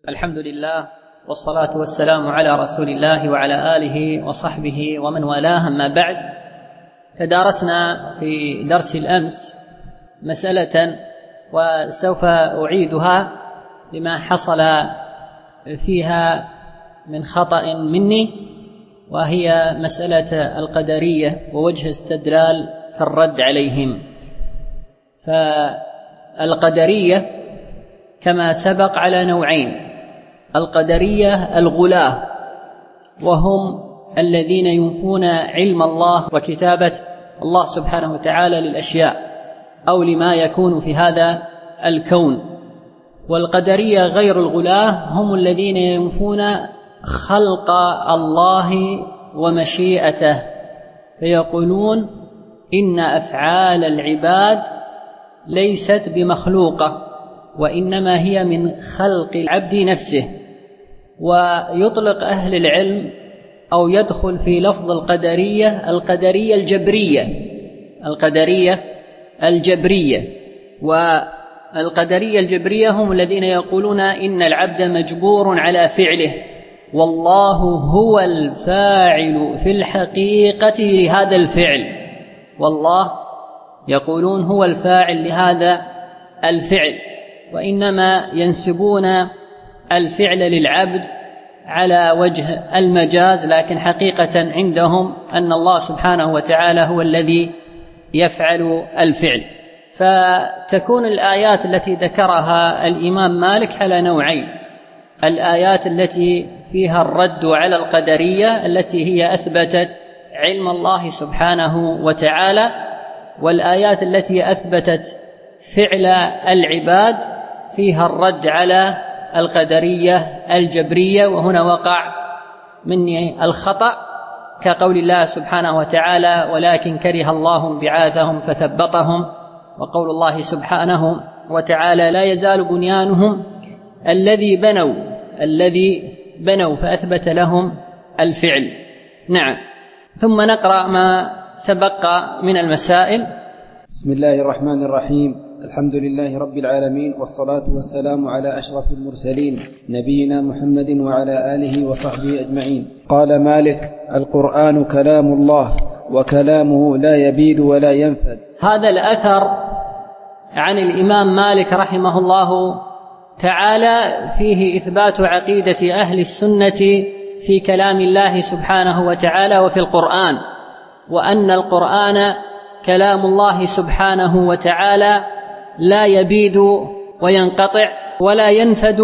الحمد لله والصلاة والسلام على رسول الله وعلى آله وصحبه ومن والاه، أما بعد. تدارسنا في درس الأمس مسألة وسوف أعيدها لما حصل فيها من خطأ مني، وهي مسألة القدرية ووجه استدلال في الرد عليهم. فالقدرية كما سبق على نوعين: القدرية الغلاة، وهم الذين ينفون علم الله وكتابة الله سبحانه وتعالى للأشياء أو لما يكون في هذا الكون. والقدرية غير الغلاة هم الذين ينفون خلق الله ومشيئته، فيقولون إن أفعال العباد ليست بمخلوقة، وإنما هي من خلق العبد نفسه. ويطلق أهل العلم أو يدخل في لفظ القدرية القدرية الجبرية. والقدرية الجبرية هم الذين يقولون إن العبد مجبور على فعله، والله هو الفاعل في الحقيقة لهذا الفعل. والله يقولون هو الفاعل لهذا الفعل، وإنما ينسبون الفعل للعبد على وجه المجاز، لكن حقيقة عندهم أن الله سبحانه وتعالى هو الذي يفعل الفعل. فتكون الآيات التي ذكرها الإمام مالك على نوعين: الآيات التي فيها الرد على القدرية التي هي أثبتت علم الله سبحانه وتعالى، والآيات التي أثبتت فعل العباد فيها الرد على القدرية الجبرية. وهنا وقع مني الخطأ، كقول الله سبحانه وتعالى: ولكن كره الله بعاثهم فثبطهم، وقول الله سبحانه وتعالى: لا يزال بنيانهم الذي بنوا فأثبت لهم الفعل. نعم. ثم نقرأ ما تبقى من المسائل. بسم الله الرحمن الرحيم. الحمد لله رب العالمين، والصلاة والسلام على أشرف المرسلين نبينا محمد وعلى آله وصحبه أجمعين. قال مالك: القرآن كلام الله، وكلامه لا يبيد ولا ينفد. هذا الأثر عن الإمام مالك رحمه الله تعالى فيه إثبات عقيدة أهل السنة في كلام الله سبحانه وتعالى وفي القرآن، وأن القرآن كلام الله سبحانه وتعالى لا يبيد وينقطع ولا ينفد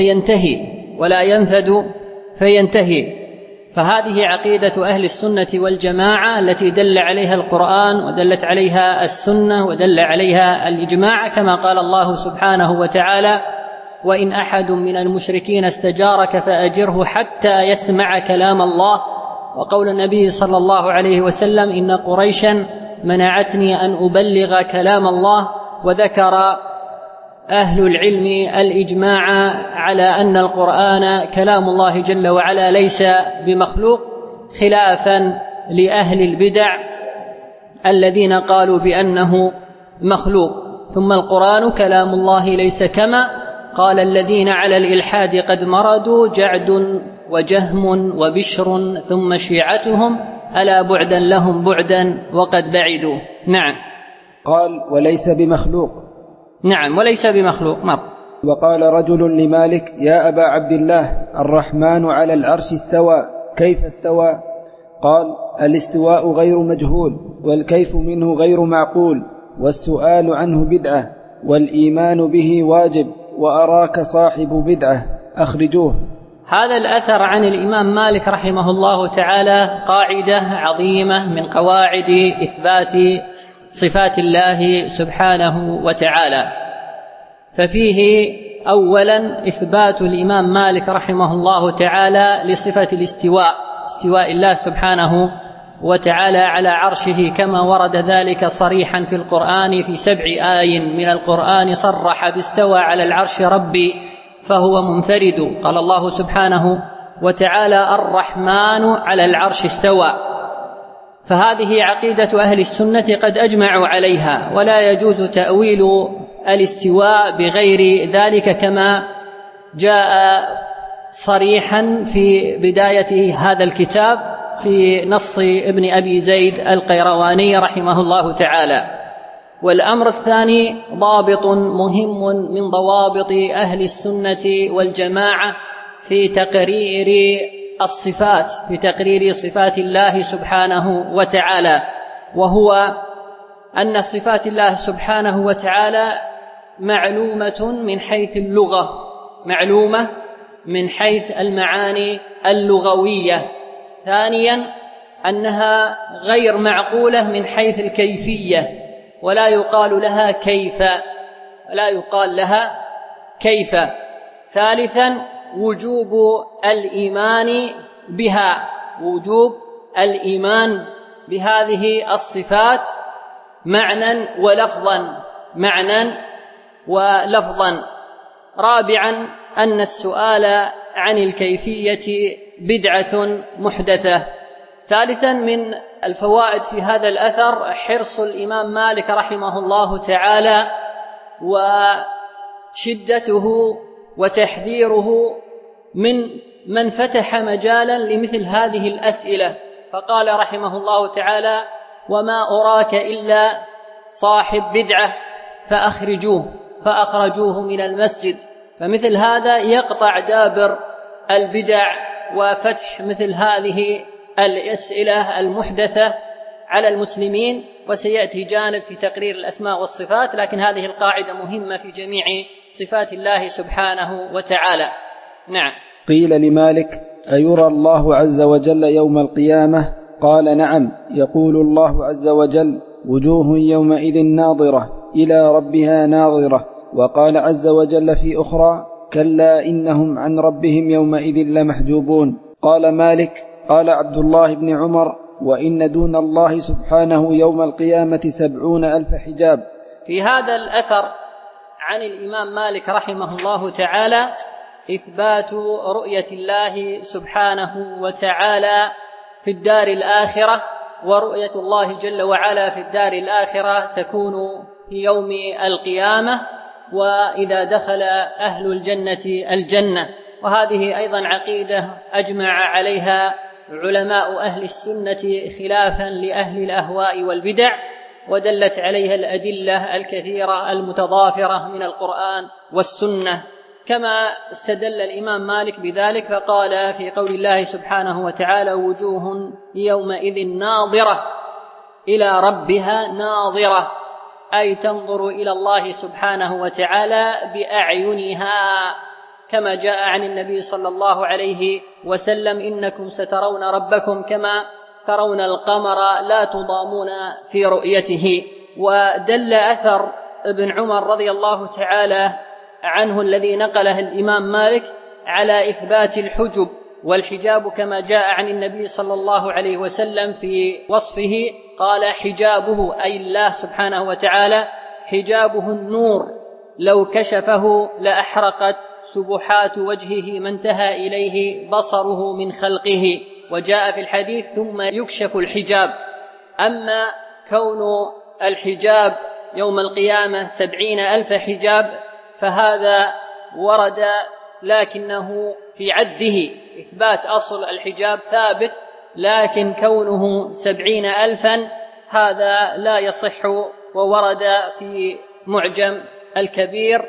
فينتهي. فهذه عقيدة أهل السنة والجماعة التي دل عليها القرآن ودلت عليها السنة ودل عليها الإجماع، كما قال الله سبحانه وتعالى: وإن أحد من المشركين استجارك فأجره حتى يسمع كلام الله. وقول النبي صلى الله عليه وسلم: إن قريشا منعتني أن أبلغ كلام الله. وذكر أهل العلم الإجماع على أن القرآن كلام الله جل وعلا ليس بمخلوق، خلافا لأهل البدع الذين قالوا بأنه مخلوق. ثم القرآن كلام الله ليس كما قال الذين على الإلحاد قد مردوا جعد وجهم وبشر ثم شيعتهم ألا بعدا لهم بعدا وقد بعدوا. نعم. قال: وليس بمخلوق. نعم، وليس بمخلوق. وقال رجل لمالك: يا أبا عبد الله، الرحمن على العرش استوى، كيف استوى؟ قال: الاستواء غير مجهول، والكيف منه غير معقول، والسؤال عنه بدعة، والإيمان به واجب، وأراك صاحب بدعة، أخرجوه. هذا الأثر عن الإمام مالك رحمه الله تعالى قاعدة عظيمة من قواعد إثبات صفات الله سبحانه وتعالى. ففيه أولا إثبات الإمام مالك رحمه الله تعالى لصفة استواء الله سبحانه وتعالى على عرشه، كما ورد ذلك صريحا في القرآن في 7 آي من القرآن صرح باستوى على العرش ربي فهو منفرد. قال الله سبحانه وتعالى: الرحمن على العرش استوى. فهذه عقيدة أهل السنة قد أجمعوا عليها، ولا يجوز تأويل الاستواء بغير ذلك، كما جاء صريحا في بداية هذا الكتاب في نص ابن أبي زيد القيرواني رحمه الله تعالى. والأمر الثاني ضابط مهم من ضوابط أهل السنة والجماعة في تقرير الصفات، في تقرير صفات الله سبحانه وتعالى، وهو أن صفات الله سبحانه وتعالى معلومة من حيث اللغة، معلومة من حيث المعاني اللغوية. ثانيا أنها غير معقولة من حيث الكيفية، ولا يقال لها كيف، لا يقال لها كيف. ثالثا وجوب الإيمان بها، وجوب الإيمان بهذه الصفات معنى ولفظا، معنى ولفظا. رابعا أن السؤال عن الكيفية بدعة محدثة. ثالثا من الفوائد في هذا الأثر حرص الإمام مالك رحمه الله تعالى وشدته وتحذيره من فتح مجالا لمثل هذه الأسئلة، فقال رحمه الله تعالى: وما أراك إلا صاحب بدعة فأخرجوه من المسجد. فمثل هذا يقطع دابر البدع وفتح مثل هذه الأسئلة المحدثة على المسلمين. وسيأتي جانب في تقرير الأسماء والصفات، لكن هذه القاعدة مهمة في جميع صفات الله سبحانه وتعالى. نعم. قيل لمالك: أيرى الله عز وجل يوم القيامة؟ قال: نعم، يقول الله عز وجل: وجوه يومئذ ناظرة إلى ربها ناظرة. وقال عز وجل في أخرى: كلا إنهم عن ربهم يومئذ لمحجوبون. قال مالك: قال عبد الله بن عمر: وإن دون الله سبحانه يوم القيامة 70,000 حجاب. في هذا الأثر عن الإمام مالك رحمه الله تعالى إثبات رؤية الله سبحانه وتعالى في الدار الآخرة، ورؤية الله جل وعلا في الدار الآخرة تكون في يوم القيامة، وإذا دخل أهل الجنة الجنة. وهذه أيضا عقيدة أجمع عليها علماء أهل السنة خلافا لأهل الأهواء والبدع، ودلت عليها الأدلة الكثيرة المتضافرة من القرآن والسنة. كما استدل الإمام مالك بذلك فقال في قول الله سبحانه وتعالى: وجوه يومئذ ناظرة إلى ربها ناظرة، أي تنظر إلى الله سبحانه وتعالى بأعينها، كما جاء عن النبي صلى الله عليه وسلم: إنكم سترون ربكم كما ترون القمر لا تضامون في رؤيته. ودل أثر ابن عمر رضي الله تعالى عنه الذي نقله الإمام مالك على إثبات الحجب والحجاب، كما جاء عن النبي صلى الله عليه وسلم في وصفه قال: حجابه أي الله سبحانه وتعالى حجابه النور، لو كشفه لأحرقت سبحات وجهه ما انتهى إليه بصره من خلقه. وجاء في الحديث: ثم يكشف الحجاب. أما كون الحجاب يوم القيامة 70,000 حجاب فهذا ورد، لكنه في عده إثبات أصل الحجاب ثابت، لكن كونه 70,000 هذا لا يصح، وورد في معجم الكبير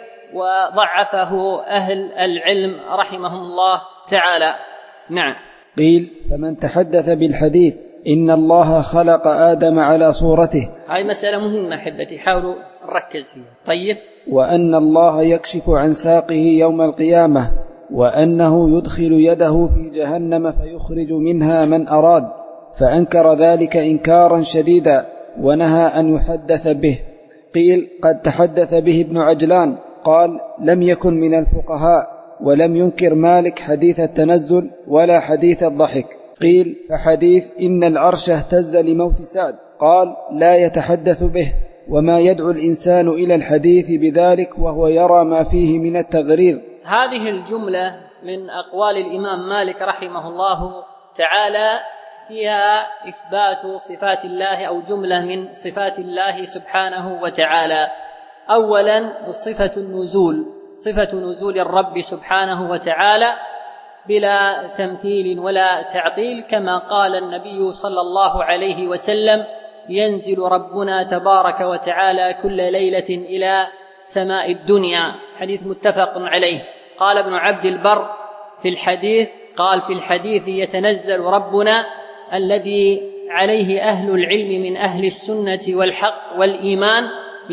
وضعفه أهل العلم رحمهم الله تعالى. نعم. قيل: فمن تحدث بالحديث إن الله خلق آدم على صورته. هذه مسألة مهمة أحبتي، حاولوا نركز فيها. طيب. وأن الله يكشف عن ساقه يوم القيامة، وأنه يدخل يده في جهنم فيخرج منها من أراد، فأنكر ذلك إنكارا شديدا ونهى أن يحدث به. قيل: قد تحدث به ابن عجلان، قال: لم يكن من الفقهاء، ولم ينكر مالك حديث التنزل ولا حديث الضحك. قيل: فحديث إن العرش اهتز لموت سعد، قال: لا يتحدث به، وما يدعو الإنسان إلى الحديث بذلك وهو يرى ما فيه من التغرير. هذه الجملة من أقوال الإمام مالك رحمه الله تعالى فيها إثبات صفات الله، أو جملة من صفات الله سبحانه وتعالى. أولا صفة النزول، صفة نزول الرب سبحانه وتعالى بلا تمثيل ولا تعطيل، كما قال النبي صلى الله عليه وسلم: ينزل ربنا تبارك وتعالى كل ليلة إلى السماء الدنيا، حديث متفق عليه. قال ابن عبد البر في الحديث يتنزل ربنا الذي عليه أهل العلم من أهل السنة والحق والإيمان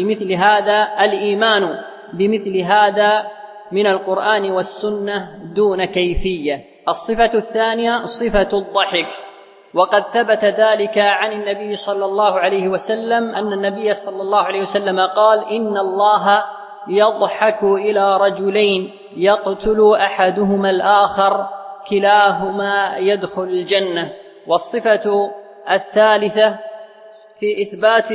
بمثل هذا من القرآن والسنة دون كيفية. الصفة الثانية صفة الضحك، وقد ثبت ذلك عن النبي صلى الله عليه وسلم أن النبي صلى الله عليه وسلم قال: إن الله يضحك إلى رجلين يقتل أحدهما الآخر كلاهما يدخل الجنة. والصفة الثالثة في إثبات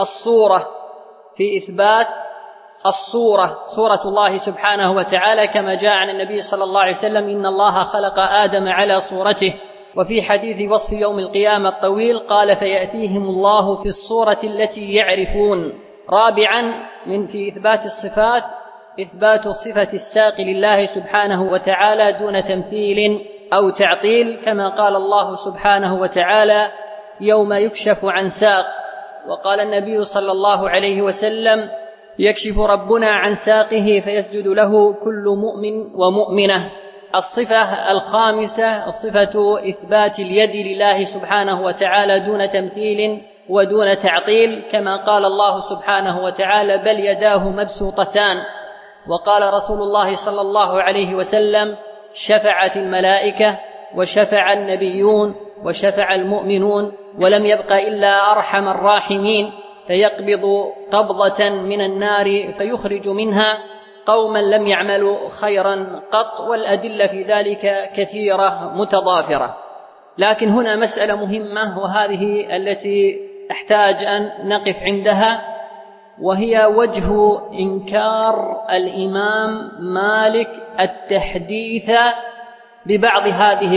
الصورة، صورة الله سبحانه وتعالى، كما جاء عن النبي صلى الله عليه وسلم: إن الله خلق آدم على صورته. وفي حديث وصف يوم القيامة الطويل قال: فيأتيهم الله في الصورة التي يعرفون. رابعا في إثبات الصفات إثبات صفة الساق لله سبحانه وتعالى دون تمثيل أو تعطيل، كما قال الله سبحانه وتعالى: يوم يكشف عن ساق. وقال النبي صلى الله عليه وسلم: يكشف ربنا عن ساقه فيسجد له كل مؤمن ومؤمنة. الصفة الخامسة صفة إثبات اليد لله سبحانه وتعالى دون تمثيل ودون تعطيل، كما قال الله سبحانه وتعالى: بل يداه مبسوطتان. وقال رسول الله صلى الله عليه وسلم: شفعت الملائكة وشفع النبيون وشفع المؤمنون ولم يبق إلا أرحم الراحمين، فيقبض قبضة من النار فيخرج منها قوما لم يعملوا خيرا قط. والأدلة في ذلك كثيرة متضافرة. لكن هنا مسألة مهمة، وهذه التي أحتاج أن نقف عندها، وهي وجه إنكار الإمام مالك التحديث ببعض هذه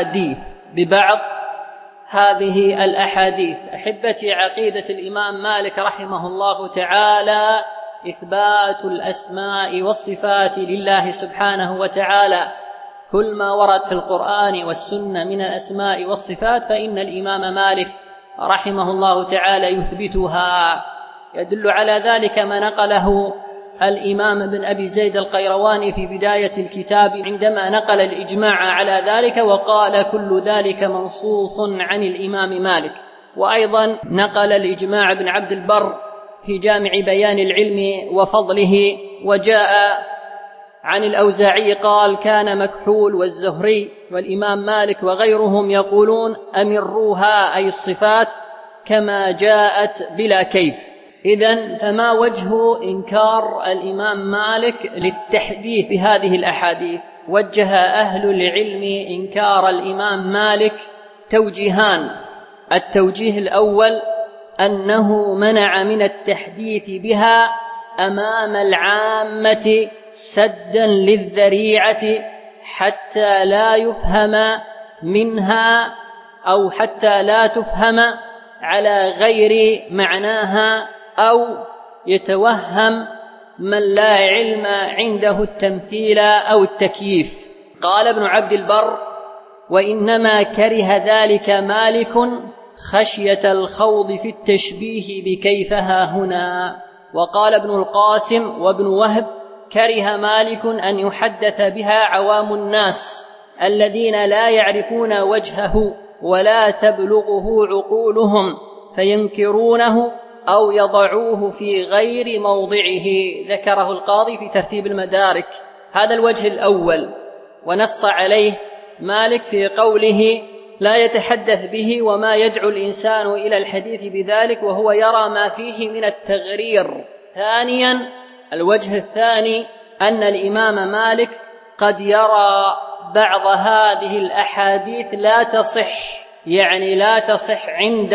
الأحاديث. أحبتي، عقيدة الإمام مالك رحمه الله تعالى إثبات الأسماء والصفات لله سبحانه وتعالى. كل ما ورد في القرآن والسنة من الأسماء والصفات فإن الإمام مالك رحمه الله تعالى يثبتها. يدل على ذلك ما نقله الإمام ابن أبي زيد القيرواني في بداية الكتاب عندما نقل الإجماع على ذلك، وقال: كل ذلك منصوص عن الإمام مالك. وأيضا نقل الإجماع ابن عبد البر في جامع بيان العلم وفضله، وجاء عن الأوزاعي قال: كان مكحول والزهري والإمام مالك وغيرهم يقولون: أمروها، أي الصفات، كما جاءت بلا كيف. إذن فما وجه إنكار الإمام مالك للتحديث بهذه الأحاديث؟ وجه أهل العلم إنكار الإمام مالك توجيهان. التوجيه الأول أنه منع من التحديث بها أمام العامة سدا للذريعة حتى لا يفهم منها أو حتى لا تفهم على غير معناها أو يتوهم من لا علم عنده التمثيل أو التكييف. قال ابن عبد البر: وإنما كره ذلك مالك خشية الخوض في التشبيه بكيفها هنا. وقال ابن القاسم وابن وهب: كره مالك أن يحدث بها عوام الناس الذين لا يعرفون وجهه ولا تبلغه عقولهم فينكرونه أو يضعوه في غير موضعه. ذكره القاضي في ترتيب المدارك. هذا الوجه الأول، ونص عليه مالك في قوله: لا يتحدث به وما يدعو الإنسان إلى الحديث بذلك وهو يرى ما فيه من التغرير. ثانيا، الوجه الثاني أن الإمام مالك قد يرى بعض هذه الأحاديث لا تصح، يعني لا تصح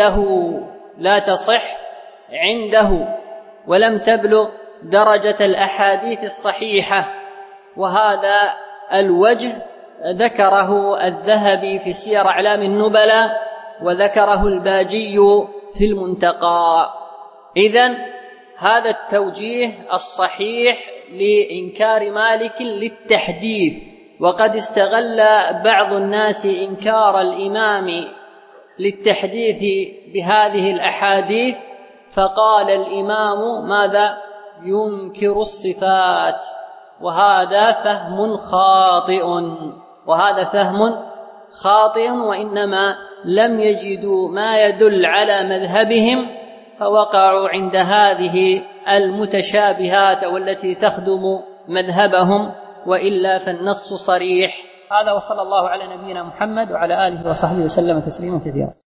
عنده ولم تبلغ درجة الأحاديث الصحيحة. وهذا الوجه ذكره الذهبي في سير أعلام النبلاء، وذكره الباجي في المنتقى. إذن هذا التوجيه الصحيح لإنكار مالك للتحديث، وقد استغل بعض الناس إنكار الإمام للتحديث بهذه الأحاديث، فقال الإمام ماذا؟ ينكر الصفات، وهذا فهم خاطئ، وإنما لم يجدوا ما يدل على مذهبهم فوقعوا عند هذه المتشابهات والتي تخدم مذهبهم، وإلا فالنص صريح. هذا، وصلى الله على نبينا محمد وعلى آله وصحبه وسلم تسليما كثيرا.